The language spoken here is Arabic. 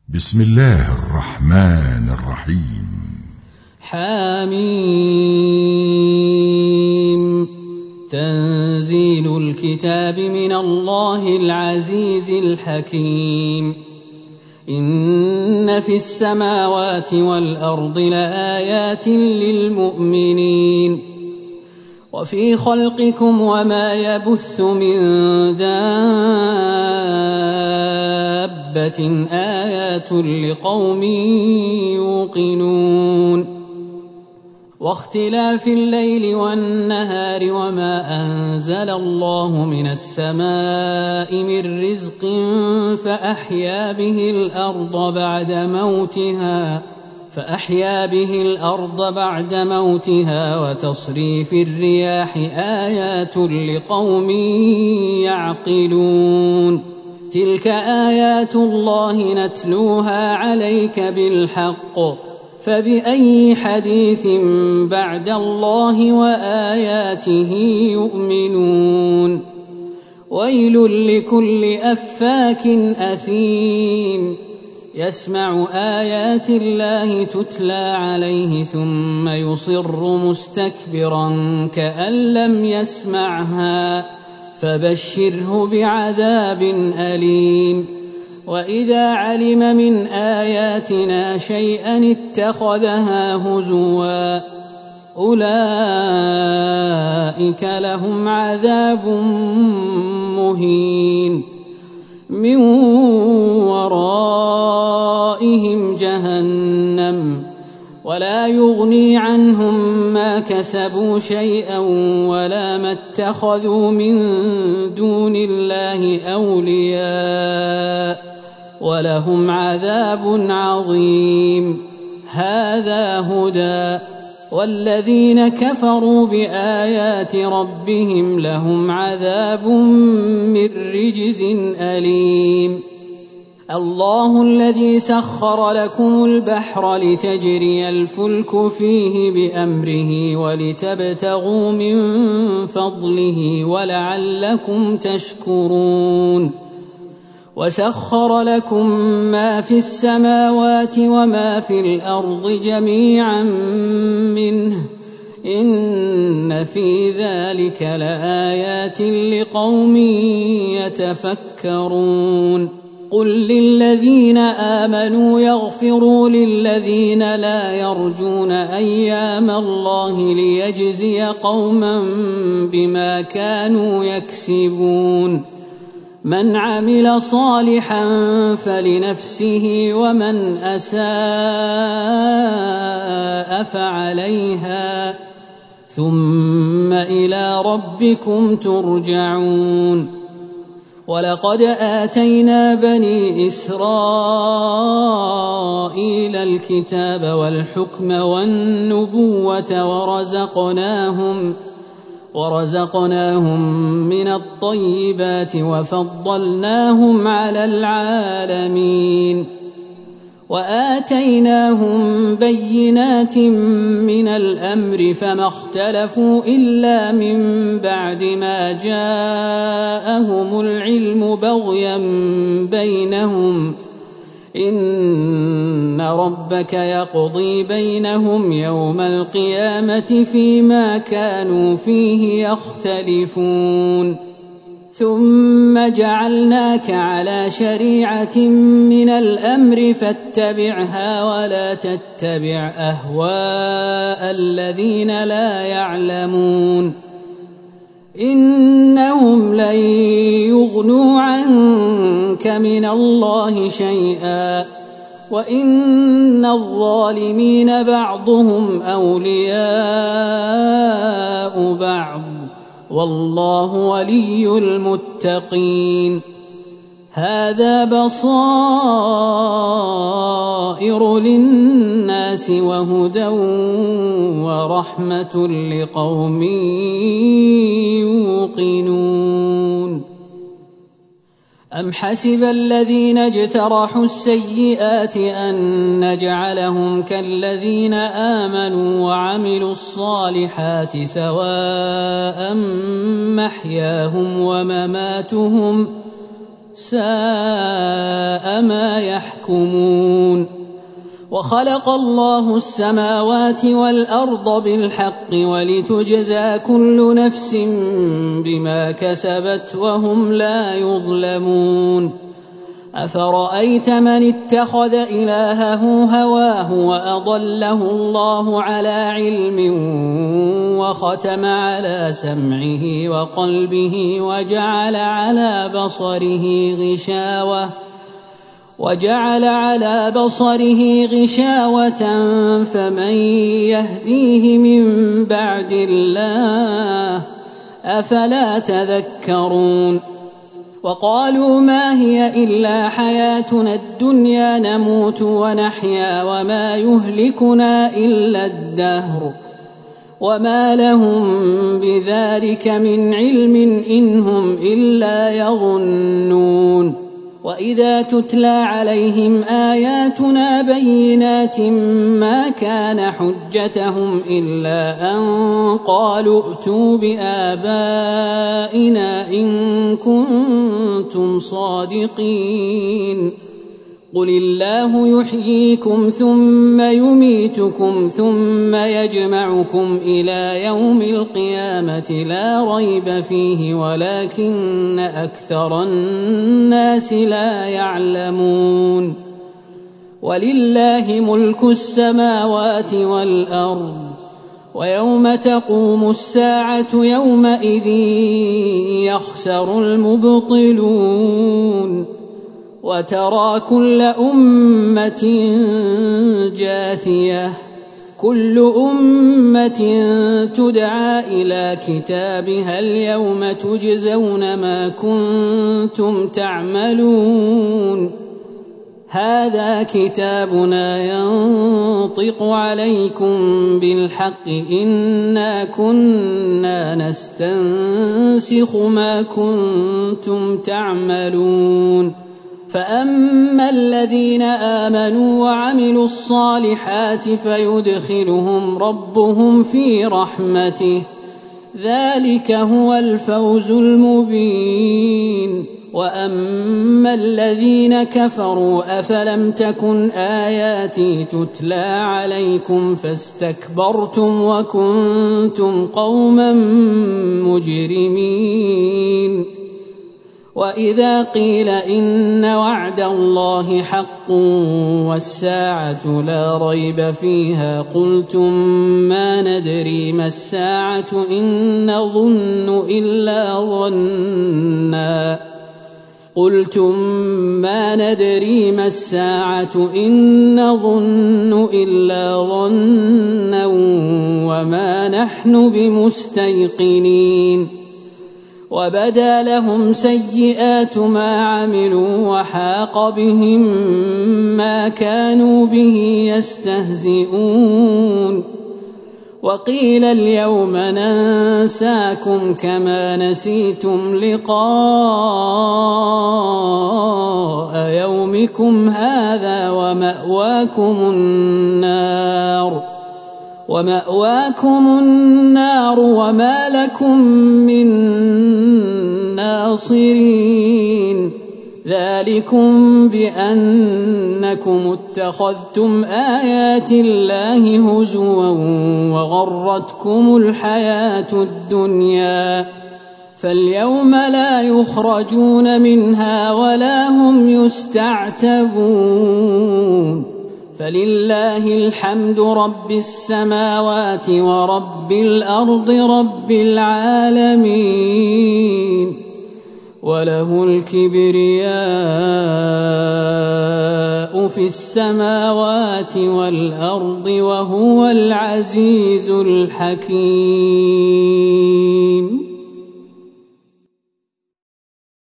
بسم الله الرحمن الرحيم. حميم. تنزيل الكتاب من الله العزيز الحكيم. إن في السماوات والأرض لآيات للمؤمنين وفي خلقكم وما يبث من دابة آيات لقوم يوقنون واختلاف الليل والنهار وما أنزل الله من السماء من رزق فأحيا به الأرض بعد موتها وتصريف الرياح آيات لقوم يعقلون. تلك آيات الله نتلوها عليك بالحق فبأي حديث بعد الله وآياته يؤمنون. ويل لكل أفاك أثيم يسمع آيات الله تتلى عليه ثم يصر مستكبرا كأن لم يسمعها فبشره بعذاب أليم. وإذا علم من آياتنا شيئا اتخذها هزوا أولئك لهم عذاب مهين من ورائهم جهنم ولا يغني عنهم ما كسبوا شيئا ولا ما اتخذوا من دون الله أولياء ولهم عذاب عظيم. هذا هدى والذين كفروا بآيات ربهم لهم عذاب من رجز أليم. الله الذي سخر لكم البحر لتجري الفلك فيه بأمره ولتبتغوا من فضله ولعلكم تشكرون. وسخر لكم ما في السماوات وما في الأرض جميعا منه إن في ذلك لآيات لقوم يتفكرون. قل للذين آمنوا يغفروا للذين لا يرجون أيام الله ليجزي قوما بما كانوا يكسبون. من عمل صالحا فلنفسه ومن أساء فعليها ثم إلى ربكم ترجعون. ولقد آتينا بني إسرائيل الكتاب والحكم والنبوة ورزقناهم من الطيبات وفضلناهم على العالمين وآتيناهم بينات من الأمر فما اختلفوا إلا من بعد ما جاءهم العلم بغيا بينهم إن ربك يقضي بينهم يوم القيامة فيما كانوا فيه يختلفون. ثم جعلناك على شريعة من الأمر فاتبعها ولا تتبع أهواء الذين لا يعلمون إنهم لن يغنوا عنك من الله شيئا وإن الظالمين بعضهم أولياء بعض والله ولي المتقين. هذا بصائر للناس وهدى ورحمة لقوم يوقنون. أم حسب الذين اجترحوا السيئات أن نجعلهم كالذين آمنوا وعملوا الصالحات سواء محياهم ومماتهم ساء ما يحكمون وخلق الله السماوات والأرض بالحق ولتجزى كل نفس بما كسبت وهم لا يظلمون أفرأيت من اتخذ إلهه هواه وأضله الله على علم وختم على سمعه وقلبه وجعل على بصره غشاوة فمن يهديه من بعد الله أفلا تذكرون وقالوا ما هي إلا حياتنا الدنيا نموت ونحيا وما يهلكنا إلا الدهر وما لهم بذلك من علم إن هم إلا يظنون وإذا تتلى عليهم آياتنا بينات ما كان حجتهم إلا أن قالوا ائتوا بآبائنا إن كنتم صادقين قل الله يحييكم ثم يميتكم ثم يجمعكم إلى يوم القيامة لا ريب فيه ولكن أكثر الناس لا يعلمون ولله ملك السماوات والأرض ويوم تقوم الساعة يومئذ يخسر المبطلون وترى كل أمة جاثية كل أمة تدعى إلى كتابها اليوم تجزون ما كنتم تعملون هذا كتابنا ينطق عليكم بالحق إنا كنا نستنسخ ما كنتم تعملون فأما الذين آمنوا وعملوا الصالحات فيدخلهم ربهم في رحمته ذلك هو الفوز المبين وأما الذين كفروا أفلم تكن آياتي تتلى عليكم فاستكبرتم وكنتم قوما مجرمين وإذا قيل إن وعد الله حق والساعة لا ريب فيها قلتم ما ندري ما الساعة إن نظن إلا ظنا وما نحن بمستيقنين وبدا لهم سيئات ما عملوا وحاق بهم ما كانوا به يستهزئون وقيل اليوم ننساكم كما نسيتم لقاء يومكم هذا ومأواكم النار وما لكم من ناصرين ذلكم بأنكم اتخذتم آيات الله هزوا وغرتكم الحياة الدنيا فاليوم لا يخرجون منها ولا هم يستعتبون فلله الحمد رب السماوات ورب الأرض رب العالمين وله الكبرياء في السماوات والأرض وهو العزيز الحكيم.